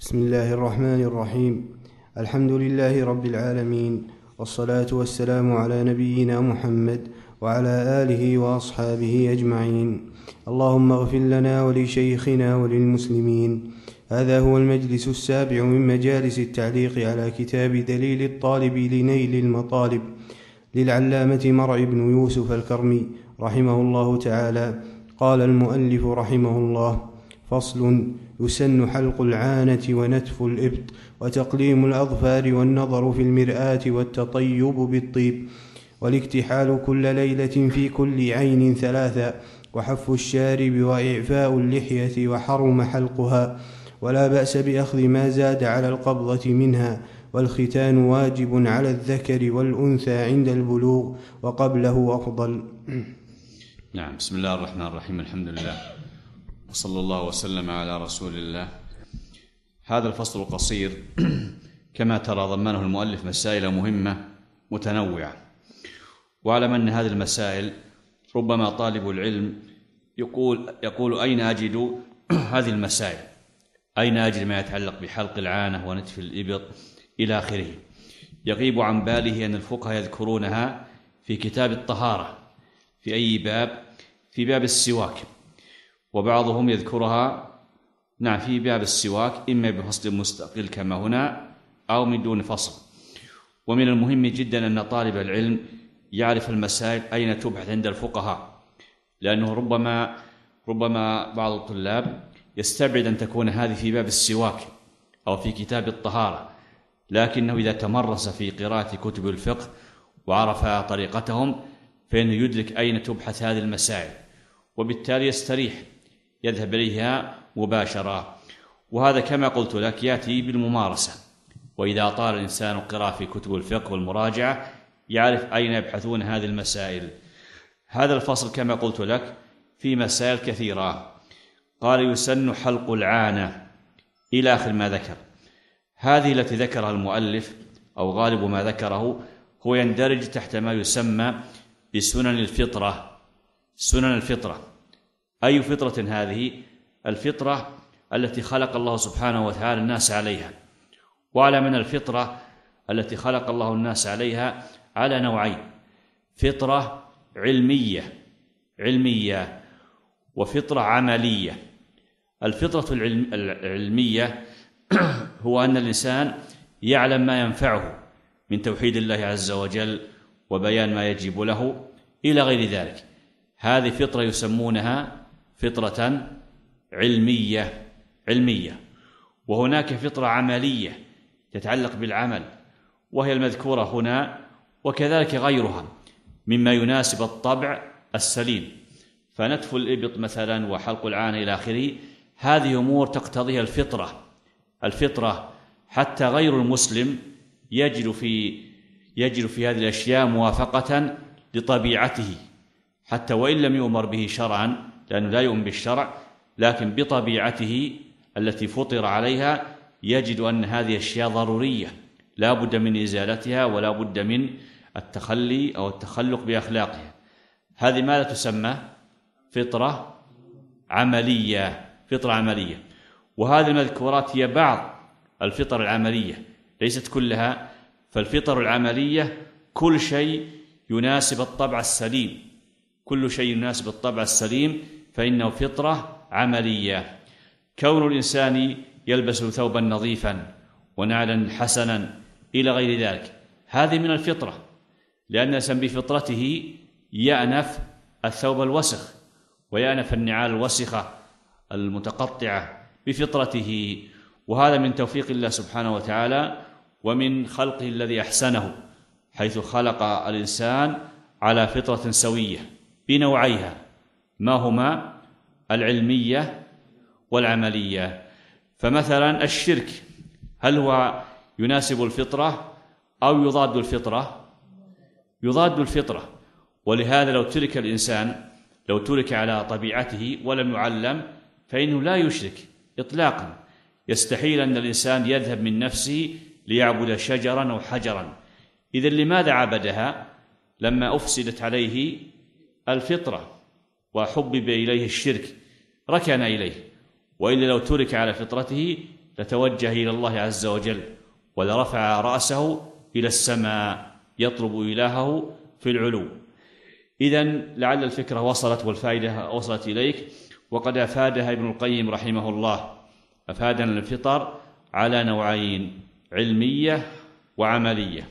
بسم الله الرحمن الرحيم. الحمد لله رب العالمين، والصلاة والسلام على نبينا محمد وعلى آله وأصحابه أجمعين. اللهم اغفر لنا ولشيخنا وللمسلمين. هذا هو المجلس السابع من مجالس التعليق على كتاب دليل الطالب لنيل المطالب للعلامة مرع بن يوسف الكرمي رحمه الله تعالى. قال المؤلف رحمه الله: فصل: يسن حلق العانة ونتف الإبط وتقليم الأظفار والنظر في المرآة والتطيب بالطيب والاكتحال كل ليلة في كل عين ثلاثا وحف الشارب وإعفاء اللحية وحرم حلقها، ولا بأس بأخذ ما زاد على القبضة منها، والختان واجب على الذكر والأنثى عند البلوغ وقبله أفضل. نعم. بسم الله الرحمن الرحيم. الحمد لله وصلى الله وسلم على رسول الله. هذا الفصل القصير كما ترى ضمنه المؤلف مسائل مهمة متنوعة، واعلم أن هذه المسائل ربما طالب العلم يقول أين أجد هذه المسائل، أين أجد ما يتعلق بحلق العانة ونتف الإبط إلى آخره. يغيب عن باله أن الفقهاء يذكرونها في كتاب الطهارة. في أي باب؟ في باب السواك، وبعضهم يذكرها في باب السواك إما بفصل مستقل كما هنا أو من دون فصل. ومن المهم جدا أن طالب العلم يعرف المسائل أين تبحث عند الفقهاء، لأنه ربما بعض الطلاب يستبعد أن تكون هذه في باب السواك أو في كتاب الطهارة، لكنه إذا تمرس في قراءة كتب الفقه وعرف طريقتهم فإنه يدرك أين تبحث هذه المسائل، وبالتالي يستريح يذهب إليها مباشرة. وهذا كما قلت لك يأتي بالممارسة، وإذا طال الإنسان قراءة في كتب الفقه والمراجعة يعرف أين يبحثون هذه المسائل. هذا الفصل كما قلت لك في مسائل كثيرة. قال: يسن حلق العانة إلى آخر ما ذكر. هذه التي ذكرها المؤلف أو غالب ما ذكره هو يندرج تحت ما يسمى بسنن الفطرة. سنن الفطرة، أي فطرة هذه؟ الفطرة التي خلق الله سبحانه وتعالى الناس عليها. وعلى من الفطرة التي خلق الله الناس عليها على نوعين: فطرة علمية وفطرة عملية. الفطرة العلمية هو أن الإنسان يعلم ما ينفعه من توحيد الله عز وجل وبيان ما يجب له إلى غير ذلك. هذه فطرة يسمونها فطرة علمية. وهناك فطرة عملية تتعلق بالعمل، وهي المذكورة هنا، وكذلك غيرها مما يناسب الطبع السليم. فنتف الإبط مثلا وحلق العانة إلى آخره، هذه أمور تقتضيها الفطرة. حتى غير المسلم يجد في هذه الأشياء موافقة لطبيعته، حتى وإن لم يؤمر به شرعا، لأنه لا يؤمن بالشرع، لكن بطبيعته التي فطر عليها يجد أن هذه أشياء ضرورية لا بد من إزالتها ولا بد من التخلي أو التخلق بأخلاقها. هذه ماذا تسمى؟ فطرة عملية. وهذه المذكورات هي بعض الفطر العملية، ليست كلها. فالفطر العملية كل شيء يناسب الطبع السليم، فإنه فطرة عملية. كون الإنسان يلبس ثوبا نظيفا ونعلا حسنا إلى غير ذلك، هذه من الفطرة، لأن الإنسان بفطرته يأنف الثوب الوسخ ويأنف النعال الوسخة المتقطعة بفطرته. وهذا من توفيق الله سبحانه وتعالى ومن خلقه الذي أحسنه، حيث خلق الإنسان على فطرة سوية بنوعيها، ما هما؟ العلمية والعملية. فمثلا الشرك، هل هو يناسب الفطرة أو يضاد الفطرة؟ يضاد الفطرة. ولهذا لو ترك على طبيعته ولم يعلم فإنه لا يشرك إطلاقا. يستحيل أن الإنسان يذهب من نفسه ليعبد شجرا أو حجرا. إذن لماذا عبدها؟ لما أفسدت عليه الفطرة وحبب إليه الشرك ركن إليه، وإلا لو ترك على فطرته لتوجه إلى الله عز وجل ولرفع رأسه إلى السماء يطلب إلهه في العلو. إذن لعل الفكرة وصلت والفائدة وصلت إليك، وقد أفادها ابن القيم رحمه الله. أفادنا الفطر على نوعين: علمية وعملية.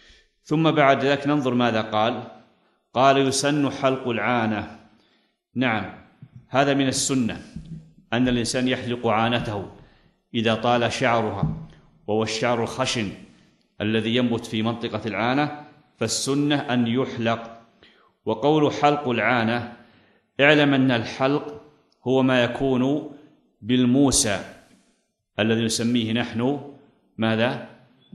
ثم بعد ذلك ننظر ماذا قال. قال: يسن حلق العانة. نعم، هذا من السنة أن الإنسان يحلق عانته إذا طال شعرها، وهو الشعر الخشن الذي ينبت في منطقة العانة، فالسنة أن يحلق. وقول حلق العانة، اعلم أن الحلق هو ما يكون بالموسى الذي نسميه نحن ماذا؟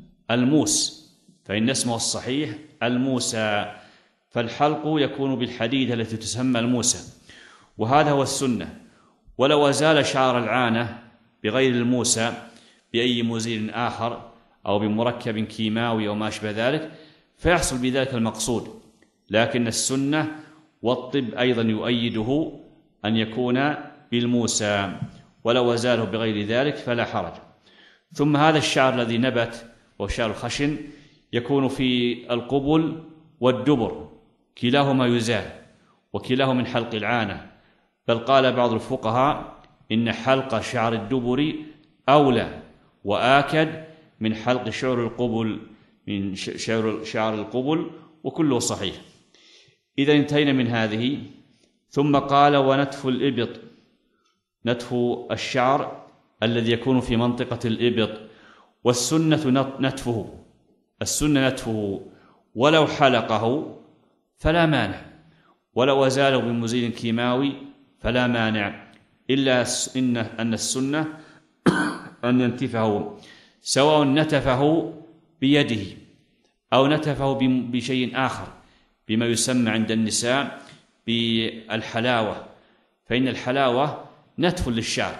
الموس، فإن اسمه الصحيح الموسى، فالحلق يكون بالحديدة التي تسمى الموسى، وهذا هو السنة. ولو أزال شعر العانة بغير الموسى بأي مزيل آخر أو بمركب كيماوي أو ما أشبه ذلك فيحصل بذلك المقصود، لكن السنة والطب أيضا يؤيده أن يكون بالموسى، ولو أزاله بغير ذلك فلا حرج. ثم هذا الشعر الذي نبت والشعر الخشن يكون في القبل والدبر، كلاهما يزال وكلاه من حلق العانة، بل قال بعض الفقهاء إن حلق شعر الدبر أولى وآكد من حلق شعر القبل، من شعر القبل، وكله صحيح. إذا انتهينا من هذه. ثم قال: ونتف الإبط. نتف الشعر الذي يكون في منطقة الإبط، والسنة نتفه. السنة نتفه، ولو حلقه فلا مانع، ولو أزاله بمزيل كيماوي فلا مانع، إلا أن السنة أن ينتفه، سواء نتفه بيده أو نتفه بشيء آخر، بما يسمى عند النساء بالحلاوة، فإن الحلاوة نتف للشعر،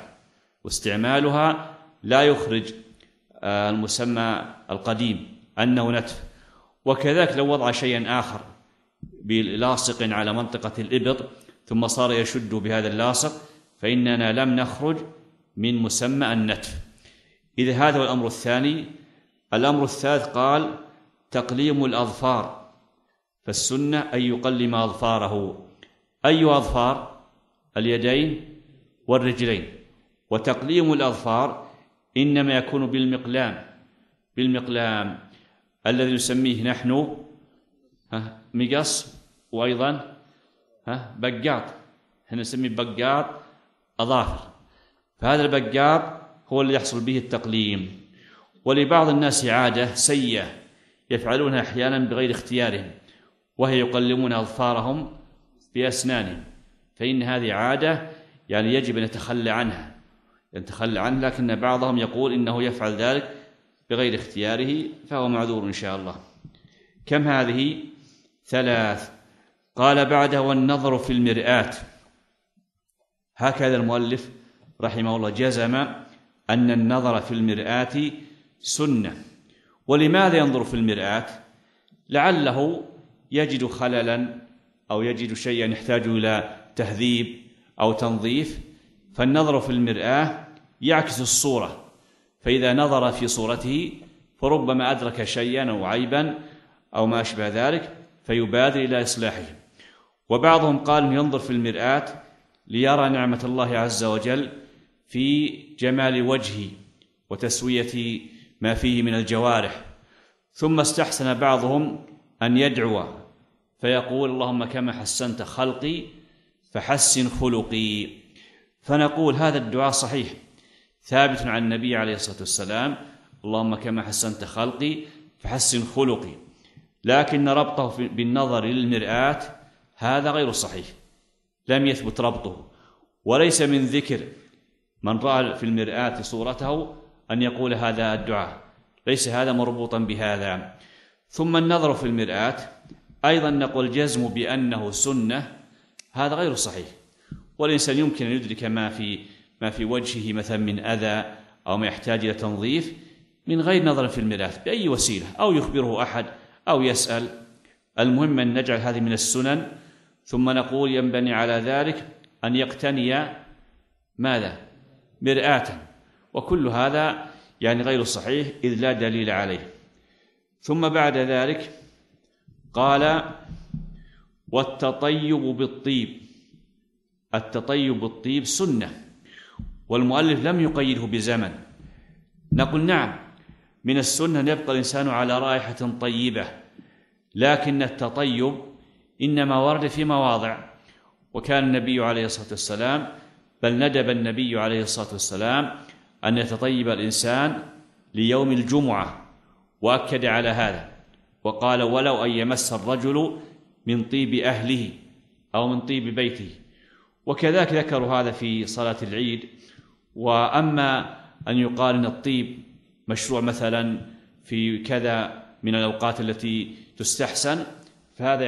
واستعمالها لا يخرج المسمى القديم أنه نتف. وكذلك لو وضع شيئا آخر بلاصق على منطقة الإبط ثم صار يشد بهذا اللاصق فإننا لم نخرج من مسمى النتف. إذا هذا هو الأمر الثاني. الأمر الثالث قال: تقليم الأظفار، فالسنة أن يقلم أظفاره. أي أظفار؟ اليدين والرجلين. وتقليم الأظفار إنما يكون بالمقلام الذي نسميه نحن مقص، وأيضا بقاط، احنا نسميه بقاط أظافر، فهذا البقاط هو اللي يحصل به التقليم. ولبعض الناس عادة سيئة يفعلونها أحيانا بغير اختيارهم، وهي يقلمون أظفارهم بأسنانهم، فإن هذه عادة يعني يجب أن نتخلى عنها، لكن بعضهم يقول إنه يفعل ذلك بغير اختياره فهو معذور إن شاء الله. كم هذه؟ 3. قال بعدها: والنظر في المرآة. هكذا المؤلف رحمه الله جزم أن النظر في المرآة سنة. ولماذا ينظر في المرآة؟ لعله يجد خللا أو يجد شيئا يحتاج إلى تهذيب أو تنظيف، فالنظر في المرآة يعكس الصورة، فإذا نظر في صورته فربما أدرك شيئا أو عيبا أو ما أشبه ذلك فيبادر إلى إصلاحه. وبعضهم قال ينظر في المرآة ليرى نعمة الله عز وجل في جمال وجهه وتسوية ما فيه من الجوارح. ثم استحسن بعضهم أن يدعو فيقول: اللهم كما حسنت خلقي فحسن خلقي. فنقول هذا الدعاء صحيح ثابت عن النبي عليه الصلاة والسلام: اللهم كما حسنت خلقي فحسن خلقي، لكن ربطه بالنظر للمرآة هذا غير صحيح، لم يثبت ربطه، وليس من ذكر من رأى في المرآة صورته أن يقول هذا الدعاء، ليس هذا مربوطا بهذا. ثم النظر في المرآة أيضا نقول جزم بأنه سنة، هذا غير صحيح، والإنسان يمكن أن يدرك ما في وجهه مثلا من أذى أو ما يحتاج إلى تنظيف من غير نظر في المرآة بأي وسيلة، أو يخبره أحد أو يسأل. المهم أن نجعل هذه من السنن. ثم نقول ينبني على ذلك أن يقتني ماذا؟ مرآة، وكل هذا يعني غير صحيح إذ لا دليل عليه. ثم بعد ذلك قال والتطيب بالطيب. التطيب بالطيب سنة، والمؤلف لم يقيده بزمن. نقول نعم، من السنة أن يبقى الإنسان على رائحة طيبة، لكن التطيب إنما ورد في مواضع، وكان النبي عليه الصلاة والسلام بل ندب النبي عليه الصلاة والسلام أن يتطيب الإنسان ليوم الجمعة، وأكد على هذا وقال ولو أن يمس الرجل من طيب أهله أو من طيب بيته. وكذلك ذكروا هذا في صلاة العيد. وأما أن يقال أن الطيب مشروع مثلا في كذا من الأوقات التي تستحسن، فهذا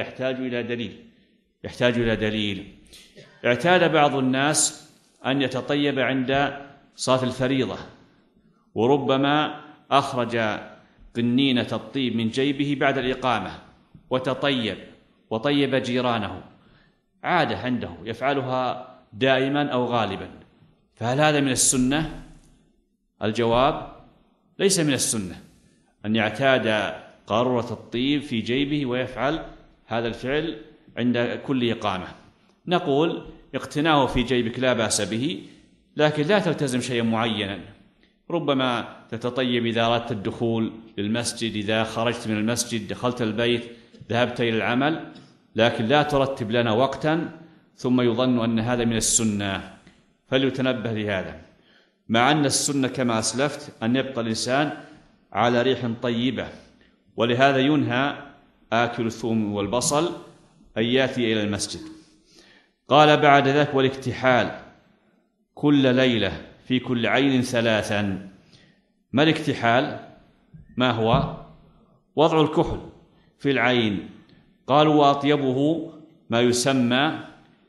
يحتاج إلى دليل. اعتاد بعض الناس أن يتطيب عند صلاة الفريضة، وربما أخرج قنينة الطيب من جيبه بعد الإقامة وتطيب وطيب جيرانه، عادة عنده يفعلها دائما أو غالبا. فهل هذا من السنة؟ الجواب ليس من السنة أن يعتاد قارورة الطيب في جيبه ويفعل هذا الفعل عند كل إقامة. نقول اقتناه في جيبك لا بأس به، لكن لا تلتزم شيئا معينا. ربما تتطيب إذا أردت الدخول للمسجد، إذا خرجت من المسجد، دخلت البيت، ذهبت إلى العمل، لكن لا ترتب لنا وقتا ثم يظن أن هذا من السنة، فليتنبه لهذا. مع أن السنة كما أسلفت أن يبقى الإنسان على ريح طيبة، ولهذا ينهى آكل الثوم والبصل أن يأتي إلى المسجد. قال بعد ذلك والاكتحال كل ليلة في كل عين 3. ما الاكتحال؟ ما هو؟ وضع الكحل في العين. قالوا وأطيبه ما يسمى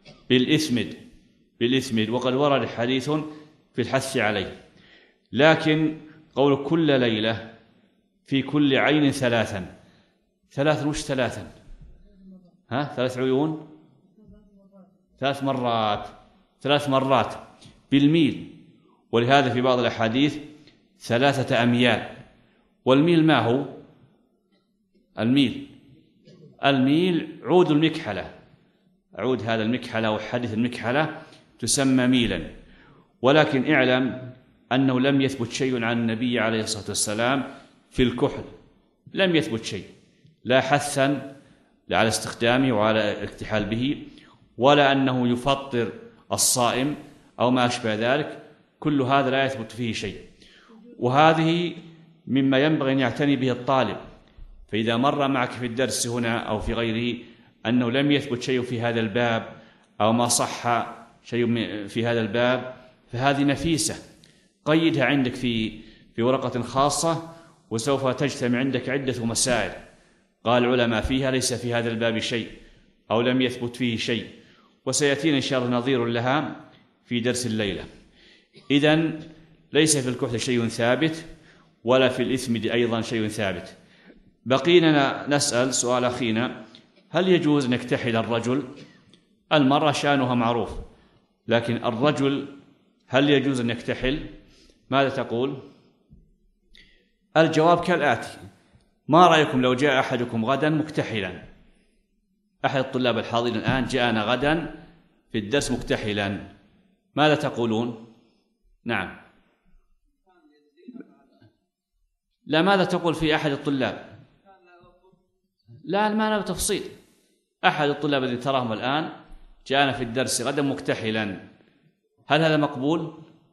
بالإثمد، وقد ورد حديث في الحث عليه. لكن قول كل ليلة في كل عين 3 وش 3؟ 3 عيون، 3 مرات بالميل. ولهذا في بعض الأحاديث 3 أميال. والميل ما هو؟ الميل عود المكحلة، عود هذا المكحلة وحدث المكحلة تسمى ميلا. ولكن اعلم أنه لم يثبت شيء عن النبي عليه الصلاة والسلام في الكحل، لم يثبت شيء، لا حثا على استخدامه وعلى الاكتحال به، ولا أنه يفطر الصائم أو ما أشبه ذلك. كل هذا لا يثبت فيه شيء، وهذه مما ينبغي أن يعتني به الطالب. فإذا مر معك في الدرس هنا أو في غيره أنه لم يثبت شيء في هذا الباب أو ما صح شيء في هذا الباب، فهذه نفيسة، قيدها عندك في ورقة خاصة، وسوف تجتمع عندك عدة مسائل قال العلماء فيها ليس في هذا الباب شيء أو لم يثبت فيه شيء، وسيأتينا إن شاء الله نظير لها في درس الليلة. إذن ليس في الكحل شيء ثابت، ولا في الإثم أيضا شيء ثابت. بقينا نسأل سؤال أخينا: هل يجوز أن يكتحل الرجل؟ المرأة شأنها معروف، لكن الرجل هل يجوز أن يكتحل؟ ماذا تقول؟ الجواب كالآتي: ما رأيكم لو جاء أحدكم غدا مكتحلا؟ أحد الطلاب الحاضرين الآن جاءنا غدا في الدرس مكتحلا، ماذا تقولون؟ نعم، لا، ماذا تقول في أحد الطلاب؟ لا، ما أنا بتفصيل. أحد الطلاب الذي تراهم الآن جاءنا في الدرس غدا مكتحلا، هل هذا مقبول؟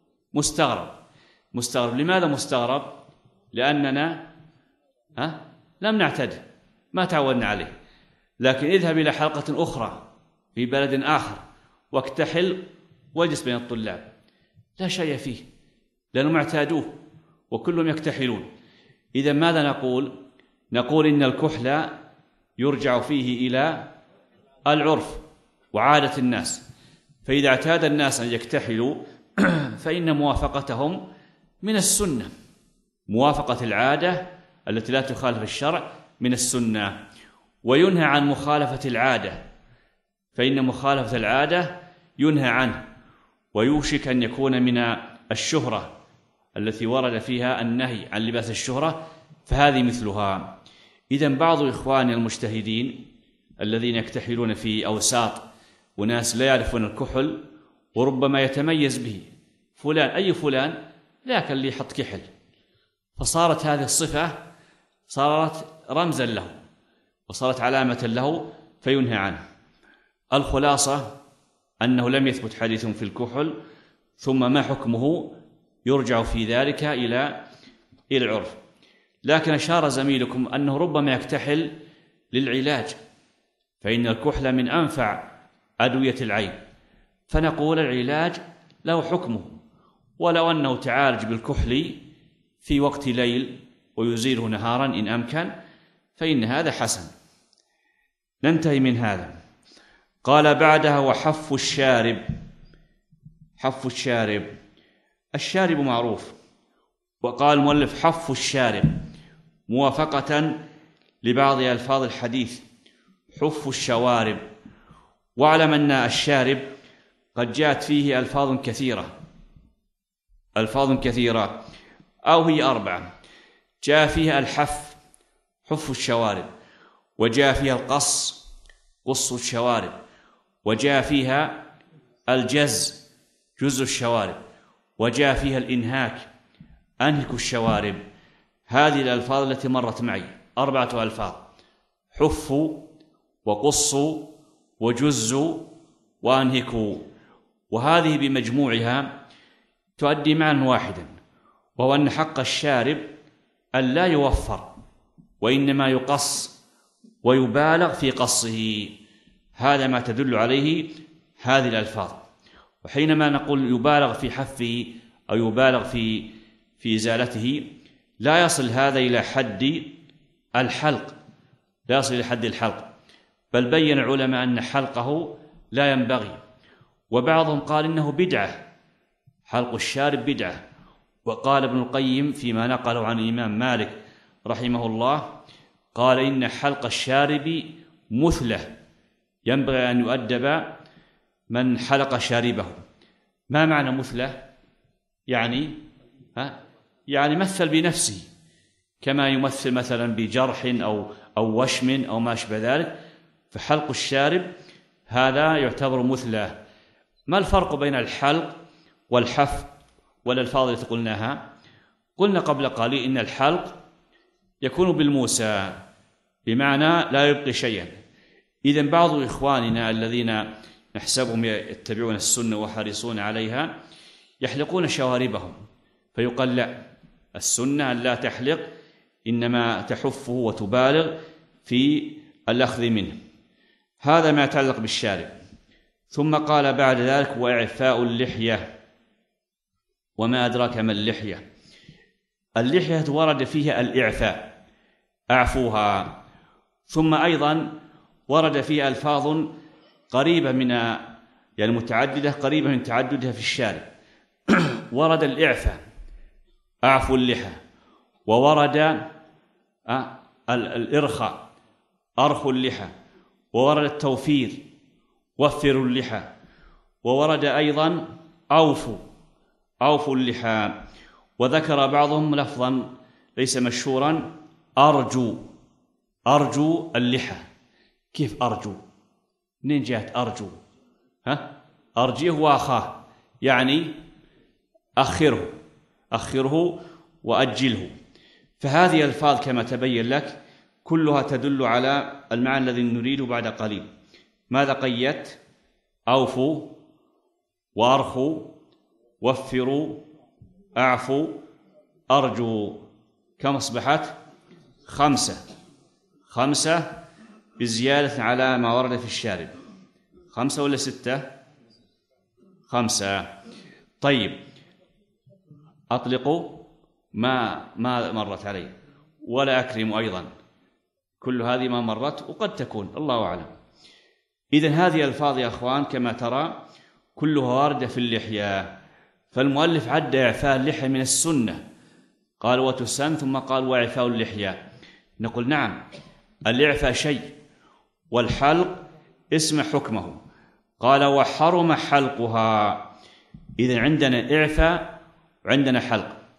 مستغرب. لماذا مستغرب؟ لأننا لم نعتد، ما تعودنا عليه. لكن اذهب إلى حلقة أخرى في بلد آخر واكتحل واجلس بين الطلاب، لا شيء فيه، لأنهم اعتادوه وكلهم يكتحلون. إذا ماذا نقول؟ نقول إن الكحل يرجع فيه إلى العرف وعادة الناس، فإذا اعتاد الناس أن يكتحلوا فإن موافقتهم من السنة، موافقة العادة التي لا تخالف الشرع من السنة. وينهى عن مخالفة العادة، فإن مخالفة العادة ينهى عنه، ويوشك أن يكون من الشهرة التي ورد فيها النهي عن لباس الشهرة فهذه مثلها. إذن بعض إخواني المجتهدين الذين يكتحلون في أوساط وناس لا يعرفون الكحل وربما يتميز به فلان، أي فلان ذاك اللي يحط كحل، فصارت هذه الصفة صارت رمزا له وصارت علامة له فينهى عنه. الخلاصة أنه لم يثبت حديث في الكحل، ثم ما حكمه يرجع في ذلك إلى العرف. لكن أشار زميلكم أنه ربما يكتحل للعلاج، فإن الكحل من أنفع أدوية العين، فنقول العلاج له حكمه، ولو أنه تعالج بالكحل في وقت ليل ويزيله نهارا إن أمكن فإن هذا حسن. ننتهي من هذا. قال بعدها وحف الشارب. حف الشارب، الشارب معروف، وقال المؤلف حف الشارب موافقة لبعض ألفاظ الحديث حف الشوارب. واعلم أن الشارب قد جاءت فيه ألفاظ كثيرة أو هي 4. جاء فيها الحف حف الشوارب، وجاء فيها القص قص الشوارب، وجاء فيها الجز جز الشوارب، وجاء فيها الإنهاك أنهك الشوارب. هذه الألفاظ التي مرت معي 4 ألفاظ: حف وقص وجز وأنهك، وهذه بمجموعها تؤدي معنى واحدا، وهو أن حق الشارب أن لا يوفر وإنما يقص ويبالغ في قصه. هذا ما تدل عليه هذه الألفاظ. وحينما نقول يبالغ في حفه أو يبالغ في إزالته لا يصل هذا إلى حد الحلق، لا يصل إلى حد الحلق، بل بين العلماء أن حلقه لا ينبغي، وبعضهم قال إنه بدعة، حلق الشارب بدعة. وقال ابن القيم فيما نقله عن الإمام مالك رحمه الله قال إن حلق الشارب مثلة، ينبغي أن يؤدب من حلق شاربه. ما معنى مثلة؟ يعني مثل بنفسه، كما يمثل مثلا بجرح أو وشم أو ما أشبه ذلك، فحلق الشارب هذا يعتبر مثلة. ما الفرق بين الحلق والحف والألفاظ التي قلناها؟ قلنا قبل قليل إن الحلق يكون بالموسى، بمعنى لا يبقي شيئا. إذن بعض إخواننا الذين نحسبهم يتبعون السنة وحريصون عليها يحلقون شواربهم، فيقال لا، السنة أن لا تحلق، إنما تحفه وتبالغ في الأخذ منه. هذا ما يتعلق بالشارب. ثم قال بعد ذلك وإعفاء اللحية. وما أدراك ما اللحية؟ اللحية ورد فيها الإعفاء، أعفوها. ثم أيضا ورد فيها ألفاظ قريبة يعني متعددة قريبة من تعددها في الشارب. ورد الإعفاء أعفوا اللحى، وورد الإرخاء أرخوا اللحى، وورد التوفير وفروا اللحى، وورد أيضا أوفوا اللحى. وذكر بعضهم لفظا ليس مشهورا أرجو اللحى. كيف أرجو؟ منين جاءت أرجو؟ أرجيه وأخاه، يعني أخره وأجله. فهذه الألفاظ كما تبين لك كلها تدل على المعنى الذي نريده بعد قليل. ماذا قيدت؟ أوفوا وأرخوا وفروا أعفوا أرجو. كم أصبحت؟ 5 بزيادة على ما ورد في الشارب. 5 ولا 6؟ 5. طيب أطلقوا ما مرت علي، ولا أكرم أيضا، كل هذه ما مرت وقد تكون، الله أعلم. إذن هذه الألفاظ يا أخوان كما ترى كلها واردة في اللحية. فالمؤلف عد إعفاء اللحية من السنة، قال وتسن، ثم قال وإعفاء اللحية. نقول نعم، الإعفاء شيء والحلق اسم حكمه. قال وحرم حلقها. إذن عندنا إعفاء وعندنا حلق.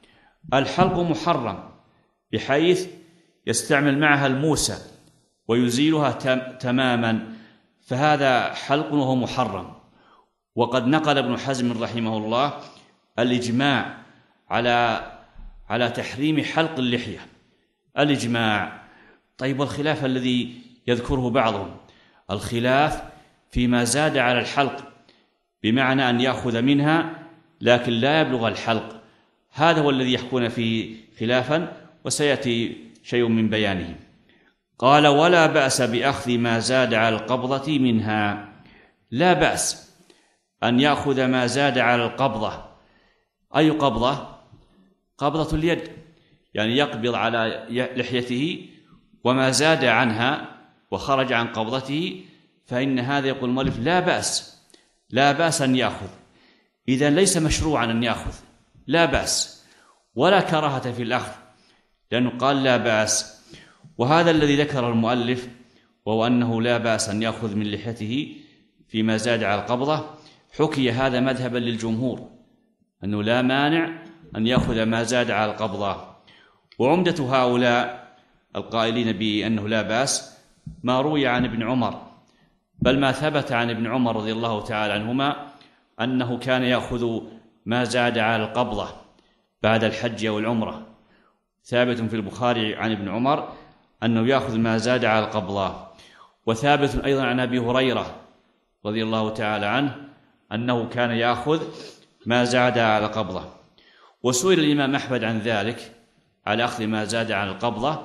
الحلق محرم بحيث يستعمل معها الموسى ويزيلها تماما، فهذا حلق وهو محرم. وقد نقل ابن حزم رحمه الله الإجماع على تحريم حلق اللحية، الإجماع. طيب، والخلاف الذي يذكره بعضهم، الخلاف فيما زاد على الحلق، بمعنى أن يأخذ منها لكن لا يبلغ الحلق، هذا هو الذي يحكون فيه خلافا، وسيأتي شيء من بيانه. قال: ولا بأس بأخذ ما زاد على القبضة منها. لا بأس أن يأخذ ما زاد على القبضة. أي قبضة؟ قبضة اليد، يعني يقبض على لحيته وما زاد عنها وخرج عن قبضته، فإن هذا يقول المؤلف لا بأس، لا بأس أن يأخذ. إذا ليس مشروعا أن يأخذ، لا بأس، ولا كراهة في الأخذ، لأنه قال لا بأس. وهذا الذي ذكر المؤلف، وهو أنه لا بأس أن يأخذ من لحيته فيما زاد على القبضة، حكي هذا مذهبا للجمهور، أنه لا مانع أن يأخذ ما زاد على القبضة. وعمدة هؤلاء القائلين بأنه لا بأس ما روي عن ابن عمر، بل ما ثبت عن ابن عمر رضي الله تعالى عنهما أنه كان يأخذ ما زاد على القبضة بعد الحج أو العمرة. ثابت في البخاري عن ابن عمر أنه يأخذ ما زاد على القبضة. وثابت أيضا عن أبي هريرة رضي الله تعالى عنه أنه كان يأخذ ما زاد على القبضة. وسئل الإمام أحمد عن ذلك، على أخذ ما زاد على القبضة،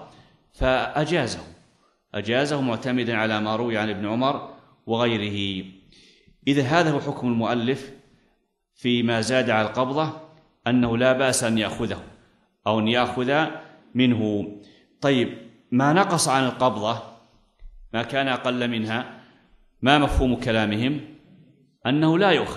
فأجازه معتمدا على ما روي عن ابن عمر وغيره. إذا هذا هو حكم المؤلف فيما زاد على القبضة، أنه لا بأس أن يأخذه أو أن يأخذ منه. طيب، ما نقص عن القبضة، ما كان أقل منها، ما مفهوم كلامهم؟ أنه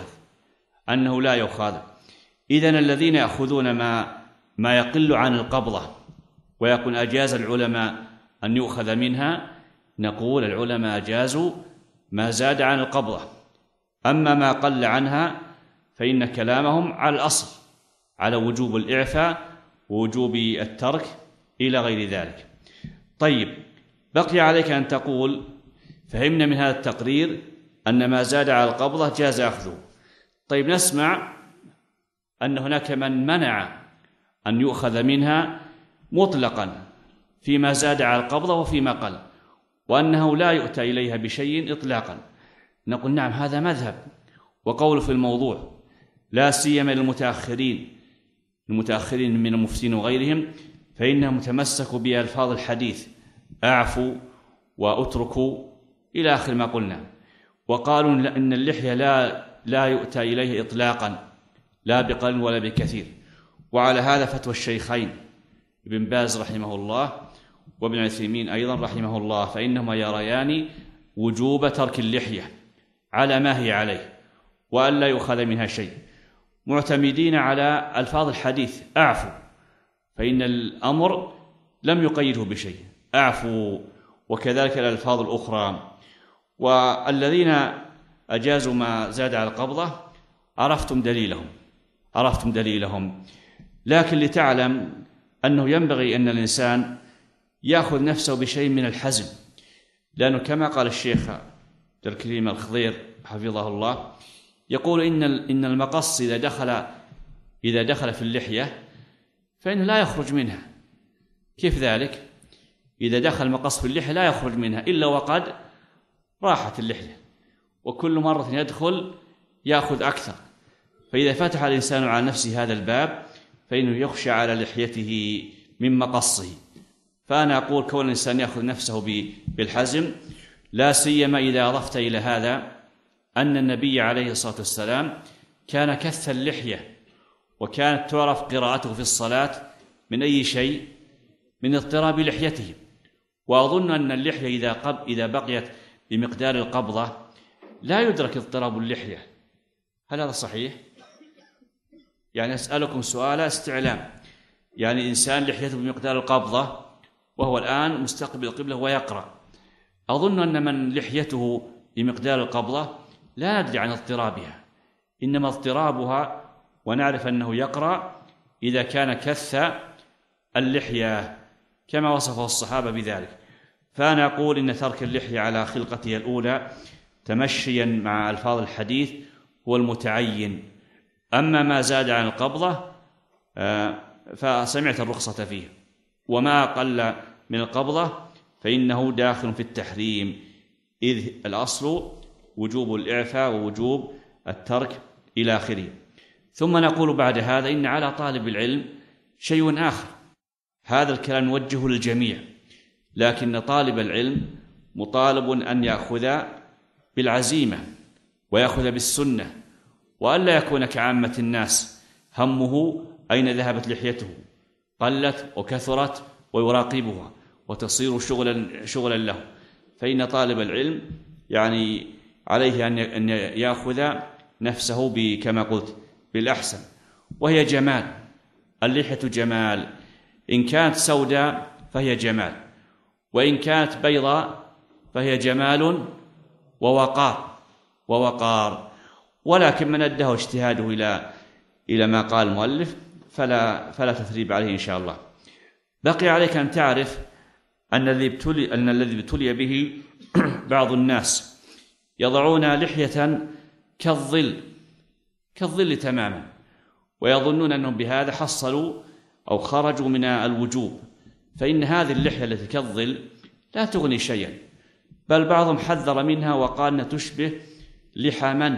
لا يؤخذ. إذن الذين يأخذون ما يقل عن القبضة ويكون أجاز العلماء أن يؤخذ منها، نقول العلماء أجازوا ما زاد عن القبضة. أما ما قل عنها فإن كلامهم على الأصل، على وجوب الإعفاء ووجوب الترك إلى غير ذلك. طيب، بقي عليك أن تقول: فهمنا من هذا التقرير أن ما زاد على القبضة جاز أخذه. طيب، نسمع أن هناك من منع أن يؤخذ منها مطلقا فيما زاد على القبضة وفيما قل، وأنه لا يؤتى إليها بشيء إطلاقا. نقول نعم، هذا مذهب وقول في الموضوع، لا سيما للمتأخرين من المفتين وغيرهم، فإنهم تمسكوا بألفاظ الحديث: أعفوا وأتركوا إلى آخر ما قلنا، وقالوا إن اللحية لا يؤتى إليه إطلاقا، لا بقليل ولا بكثير. وعلى هذا فتوى الشيخين ابن باز رحمه الله وابن عثيمين أيضا رحمه الله، فإنهما يريان وجوب ترك اللحية على ما هي عليه، وأن لا يؤخذ منها شيء، معتمدين على ألفاظ الحديث: أعفوا، فإن الأمر لم يقيده بشيء، أعفوا. وكذلك الألفاظ الأخرى. والذين أجازوا ما زاد على القبضة عرفتم دليلهم. لكن لتعلم أنه ينبغي أن الإنسان يأخذ نفسه بشيء من الحزم، لأنه كما قال الشيخ عبد الكريم الخضير حفظه الله، يقول إن المقص إذا دخل في اللحية فإنه لا يخرج منها. كيف ذلك؟ إذا دخل المقص في اللحية لا يخرج منها إلا وقد راحت اللحية، وكل مرة يدخل يأخذ أكثر. فإذا فتح الإنسان على نفسه هذا الباب فإنه يخشى على لحيته من مقصه. فأنا أقول كون الإنسان يأخذ نفسه بالحزم، لا سيما إذا أضفت إلى هذا أن النبي عليه الصلاة والسلام كان كث اللحية، وكانت تعرف قراءته في الصلاة من أي شيء؟ من اضطراب لحيته. وأظن أن اللحية إذا بقيت بمقدار القبضة لا يدرك اضطراب اللحية. هل هذا صحيح؟ يعني أسألكم سؤال استعلام، يعني إنسان لحيته بمقدار القبضة وهو الآن مستقبل القبلة ويقرأ، أظن أن من لحيته بمقدار القبضة لا ندري عن اضطرابها، إنما اضطرابها ونعرف أنه يقرأ إذا كان كث اللحية كما وصفه الصحابة بذلك. فأنا أقول إن ترك اللحية على خلقته الأولى تمشيا مع ألفاظ الحديث هو المتعين. أما ما زاد عن القبضة فسمعت الرخصة فيه، وما أقل من القبضة فإنه داخل في التحريم، إذ الأصل وجوب الإعفاء ووجوب الترك إلى آخره. ثم نقول بعد هذا إن على طالب العلم شيء آخر، هذا الكلام نوجهه للجميع، لكن طالب العلم مطالب أن يأخذ بالعزيمة ويأخذ بالسنة، وألا يكون كعامة الناس همه أين ذهبت لحيته، قلت وكثرت ويراقبها وتصير شغلا له. فإن طالب العلم يعني عليه أن يأخذ نفسه كما قلت بالأحسن، وهي جمال. اللحية جمال، إن كانت سوداء فهي جمال، وإن كانت بيضاء فهي جمال ووقار. ولكن من أداه اجتهاده إلى ما قال المؤلف فلا تثريب عليه إن شاء الله. بقي عليك أن تعرف أن الذي ابتلي به بعض الناس يضعون لحية كالظل تماما، ويظنون أنهم بهذا حصلوا أو خرجوا من الوجوب. فإن هذه اللحية التي كالظل لا تغني شيئا، بل بعضهم حذر منها وقال أنها تشبه لحى من؟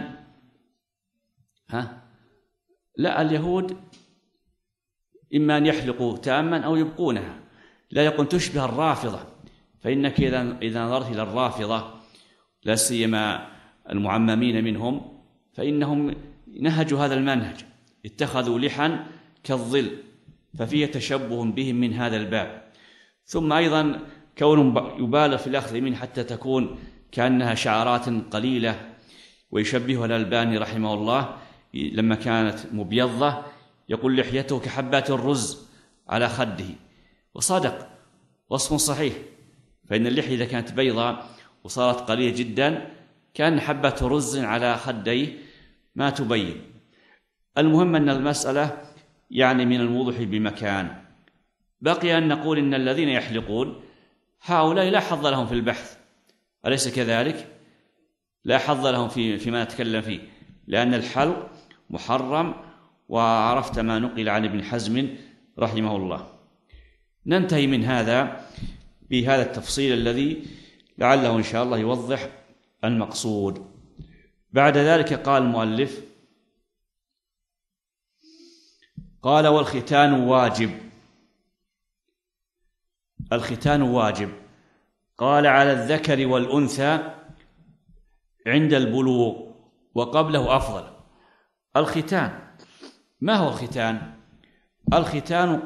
لا، اليهود إما أن يحلقوا تاما أو يبقونها، لا يكون تشبه الرافضة. فإنك إذا نظرت إلى الرافضة لا سيما المعممين منهم فإنهم نهجوا هذا المنهج، اتخذوا لحى كالظل، ففيه تشبه بهم من هذا الباب. ثم أيضا كونهم يبالغ في الأخذ منه حتى تكون كأنها شعرات قليلة، ويشبهها الألباني رحمه الله لما كانت مبيضة يقول لحيته كحبات الرز على خده، وصدق، وصف صحيح. فإن اللحية إذا كانت بيضاء وصارت قليلة جدا كان حبة رز على خديه ما تبين. المهم أن المسألة يعني من الوضوح بمكان. بقي أن نقول إن الذين يحلقون هؤلاء لا حظ لهم في البحث، أليس كذلك؟ لا حظ لهم فيما نتكلم فيه، لأن الحلق محرم، وعرفت ما نقل عن ابن حزم رحمه الله. ننتهي من هذا بهذا التفصيل الذي لعله إن شاء الله يوضح المقصود. بعد ذلك قال المؤلف: قال: والختان واجب. الختان واجب. قال: على الذكر والأنثى عند البلوغ وقبله أفضل. الختان، ما هو الختان؟ الختان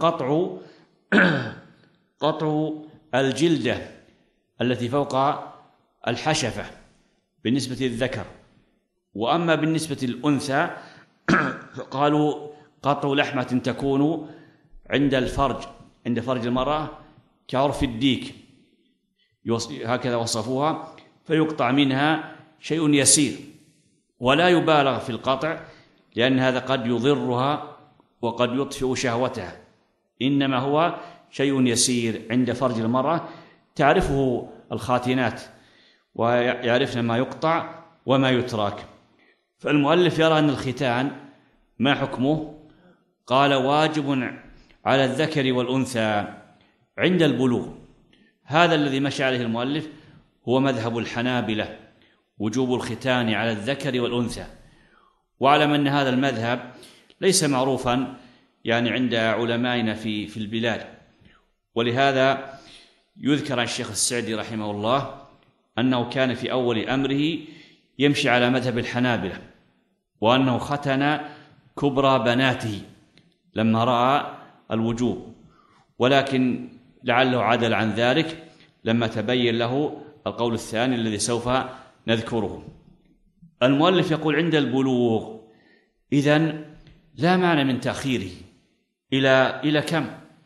قطع الجلدة التي فوق الحشفة بالنسبة للذكر، وأما بالنسبة للأنثى قالوا قطع لحمة تكون عند الفرج، عند فرج المرأة كعرف الديك، هكذا وصفوها، فيقطع منها شيء يسير ولا يبالغ في القطع، لأن هذا قد يضرها وقد يطفئ شهوتها، إنما هو شيء يسير عند فرج المرأة تعرفه الخاتنات ويعرفن ما يقطع وما يترك. فالمؤلف يرى أن الختان ما حكمه؟ قال: واجب على الذكر والأنثى عند البلوغ. هذا الذي مشى عليه المؤلف هو مذهب الحنابلة، وجوب الختان على الذكر والأنثى. واعلم أن هذا المذهب ليس معروفا يعني عند علمائنا في البلاد، ولهذا يذكر عن الشيخ السعدي رحمه الله أنه كان في أول أمره يمشي على مذهب الحنابلة، وأنه ختن كبرى بناته لما رأى الوجوب، ولكن لعله عدل عن ذلك لما تبين له القول الثاني الذي سوف نذكره. المؤلف يقول عند البلوغ، إذن لا معنى من تأخيره إلى كم؟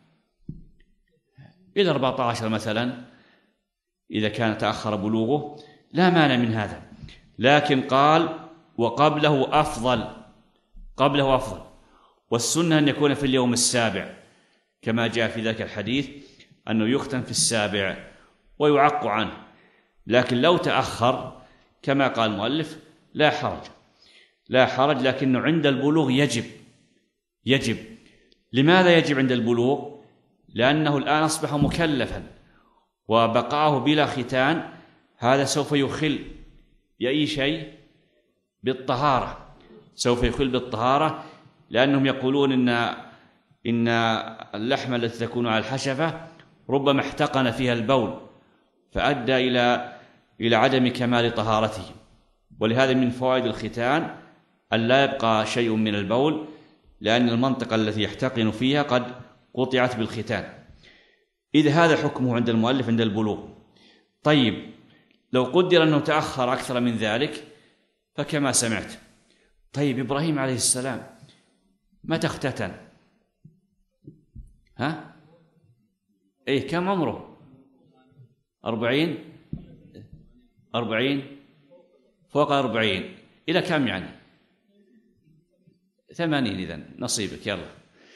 إلى 14 مثلا، إذا كان تأخر بلوغه لا مانع من هذا. لكن قال: وقبله أفضل. قبله أفضل. والسنة أن يكون في اليوم السابع كما جاء في ذاك الحديث أنه يختن في السابع ويعق عنه، لكن لو تأخر كما قال المؤلف لا حرج، لكنه عند البلوغ يجب. لماذا يجب عند البلوغ؟ لأنه الآن أصبح مكلفا، وبقاءه بلا ختان هذا سوف يخل بأي شيء؟ بالطهارة، سوف يخل بالطهارة، لأنهم يقولون إن اللحم التي تكون على الحشفة ربما احتقن فيها البول فأدى إلى عدم كمال طهارته. ولهذا من فوائد الختان أن لا يبقى شيء من البول، لأن المنطقة التي يحتقن فيها قد قطعت بالختان. إذا هذا حكمه عند المؤلف عند البلوغ. طيب لو قدر أنه تأخر أكثر من ذلك فكما سمعت. طيب إبراهيم عليه السلام متى اختتن؟ كم عمره؟ 40 فوق 40 إلى كم يعني؟ 80. إذن نصيبك يلا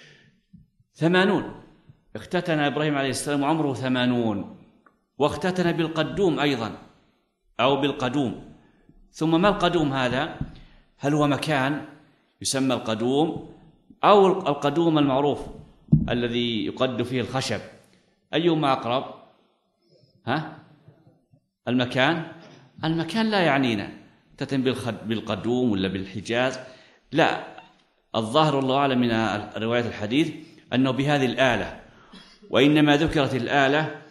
80. اختتن إبراهيم عليه السلام وعمره 80، واختتن بالقدوم أيضا أو بالقدوم. ثم ما القدوم هذا؟ هل هو مكان يسمى القدوم أو القدوم المعروف الذي يقد فيه الخشب؟ أيهما أقرب؟ المكان لا يعنينا تتم بالقدوم ولا بالحجاز، لا، الظاهر والله أعلم من رواية الحديث أنه بهذه الآلة، وإنما ذكرت الآلة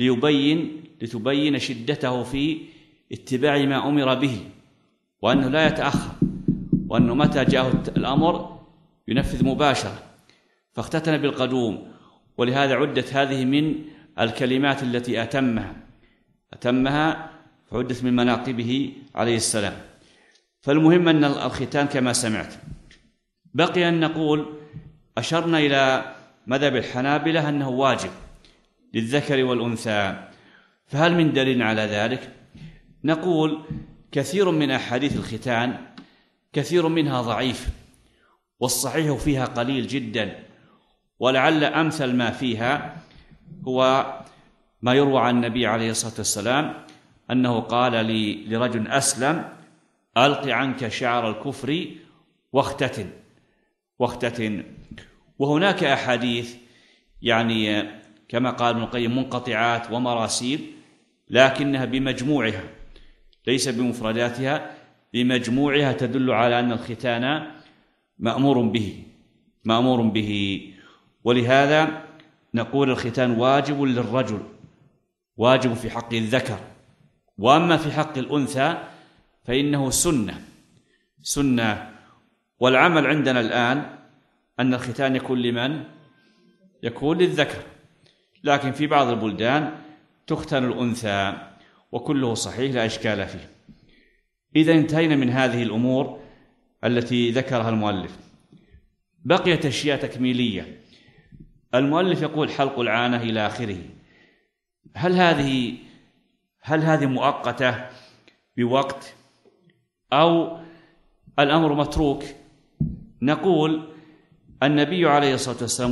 لتبين شدته في اتباع ما أمر به، وأنه لا يتأخر، وأنه متى جاءه الأمر ينفذ مباشرة، فاختتن بالقدوم. ولهذا عدت هذه من الكلمات التي أتمها فعدت من مناقبه عليه السلام. فالمهم أن الختان كما سمعت. بقي أن نقول أشرنا إلى مذهب الحنابلة أنه واجب للذكر والأنثى، فهل من دليل على ذلك؟ نقول كثير من أحاديث الختان كثير منها ضعيف، والصحيح فيها قليل جدا، ولعل أمثل ما فيها هو ما يروى عن النبي عليه الصلاة والسلام أنه قال لرجل أسلم: ألق عنك شعر الكفر واختتن. وهناك أحاديث يعني كما قال ابن القيم منقطعات ومراسيل، لكنها بمجموعها ليس بمفرداتها، بمجموعها تدل على أن الختان مأمور به. ولهذا نقول الختان واجب للرجل، واجب في حق الذكر، وأما في حق الأنثى فإنه سنة. والعمل عندنا الآن أن الختان يكون لمن؟ يكون للذكر، لكن في بعض البلدان تختن الأنثى، وكله صحيح لا إشكال فيه. إذا انتهينا من هذه الأمور التي ذكرها المؤلف. بقيت أشياء تكميلية. المؤلف يقول حلق العانة إلى آخره. هل هذه مؤقتة بوقت أو الأمر متروك؟ نقول النبي عليه الصلاة والسلام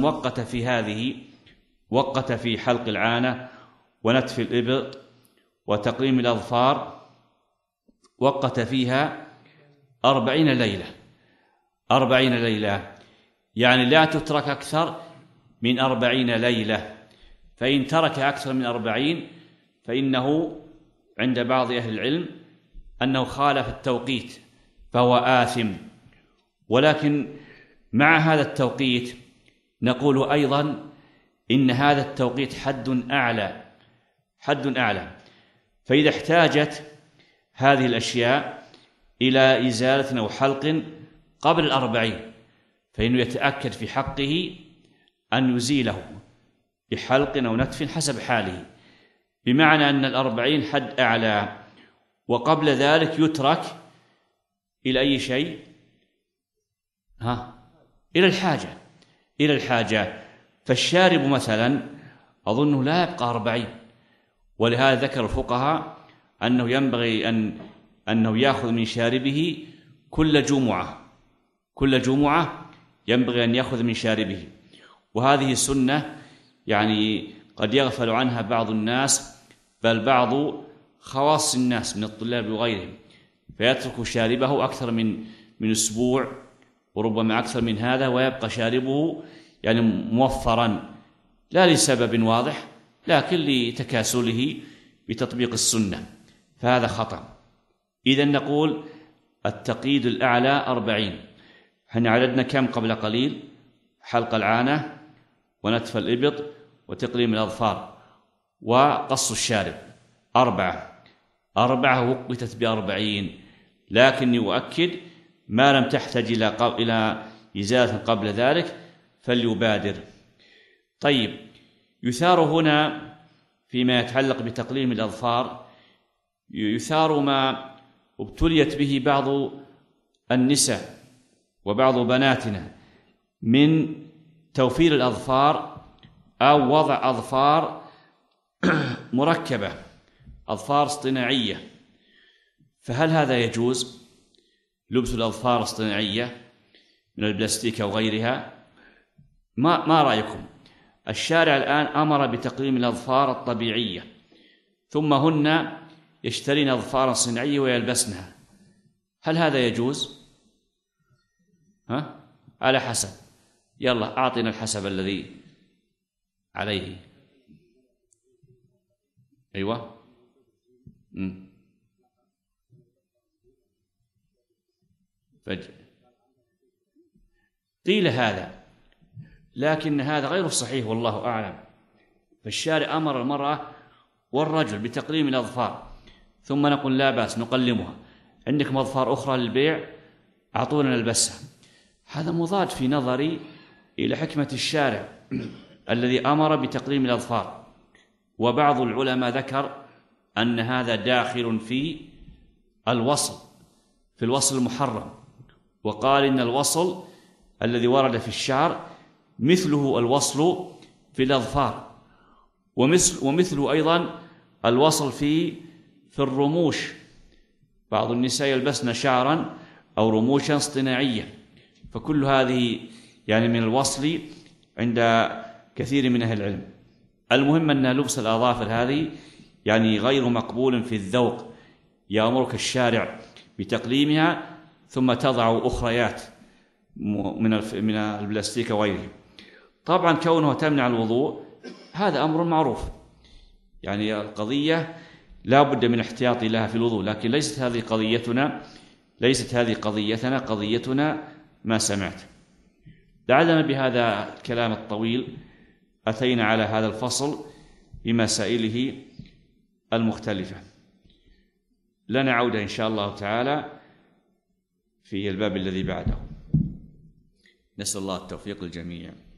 وقت في حلق العانة ونتف الإبط وتقليم الأظفار، وقت فيها 40 ليلة، يعني لا تترك أكثر من 40 ليلة. فإن ترك أكثر من 40 فإنه عند بعض أهل العلم أنه خالف التوقيت فهو آثم. ولكن مع هذا التوقيت نقول أيضا إن هذا التوقيت حد أعلى، فإذا احتاجت هذه الأشياء إلى إزالة أو حلق قبل 40 فإنه يتأكد في حقه أن يزيله بحلق أو نتف حسب حاله، بمعنى أن 40 حد أعلى، وقبل ذلك يترك إلى أي شيء؟ إلى الحاجة. فالشارب مثلا أظنه لا يبقى 40، ولهذا ذكر الفقهاء أنه ينبغي أنه يأخذ من شاربه كل جمعة ينبغي أن يأخذ من شاربه. وهذه سنة يعني قد يغفل عنها بعض الناس، بل بعض خواص الناس من الطلاب وغيرهم، فيترك شاربه أكثر من أسبوع وربما أكثر من هذا، ويبقى شاربه يعني موفرا، لا لسبب واضح لكن لتكاسله بتطبيق السنة، فهذا خطأ. إذن نقول التقييد الأعلى 40. احنا عددنا كم قبل قليل؟ حلق العانة ونتف الإبط وتقليم الأظفار وقص الشارب، 4 وقتت ب40، لكني أؤكد ما لم تحتج إلى إزالة قبل ذلك فليبادر. طيب، يثار هنا فيما يتعلق بتقليم الأظفار، يثار ما ابتليت به بعض النساء وبعض بناتنا من توفير الأظفار أو وضع أظفار مركبة، أظفار اصطناعية. فهل هذا يجوز لبس الأظفار الاصطناعية من البلاستيك أو غيرها؟ ما رأيكم؟ الشارع الآن أمر بتقليم الأظفار الطبيعية، ثم هن يشترين أظفارا صناعية ويلبسنها، هل هذا يجوز؟ على حسب، يلا أعطنا الحسب الذي عليه. أيوة. قيل هذا، لكن هذا غير صحيح والله أعلم. فالشارع أمر المرأة والرجل بتقليم الأظفار، ثم نقول لا بأس نقلمها، عندكم أظفار أخرى للبيع أعطونا نلبسها. هذا مضاد في نظري إلى حكمة الشارع الذي أمر بتقليم الأظفار. وبعض العلماء ذكر أن هذا داخل في الوصل المحرم، وقال إن الوصل الذي ورد في الشعر مثله الوصل في الأظفار، ومثله أيضا الوصل في الرموش. بعض النساء يلبسن شعرا أو رموشا اصطناعية، فكل هذه يعني من الوصل عند كثير من أهل العلم. المهم أن لبس الأظافر هذه يعني غير مقبول في الذوق، يأمرك الشارع بتقليمها ثم تضع أخريات من البلاستيك وغيره. طبعا كونها تمنع الوضوء هذا أمر معروف، يعني القضية لا بد من احتياط لها في الوضوء، لكن ليست هذه قضيتنا ما سمعت. لعلنا بهذا الكلام الطويل أتينا على هذا الفصل بمسائله المختلفة. لنا عودة إن شاء الله تعالى في الباب الذي بعده. نسأل الله التوفيق للجميع.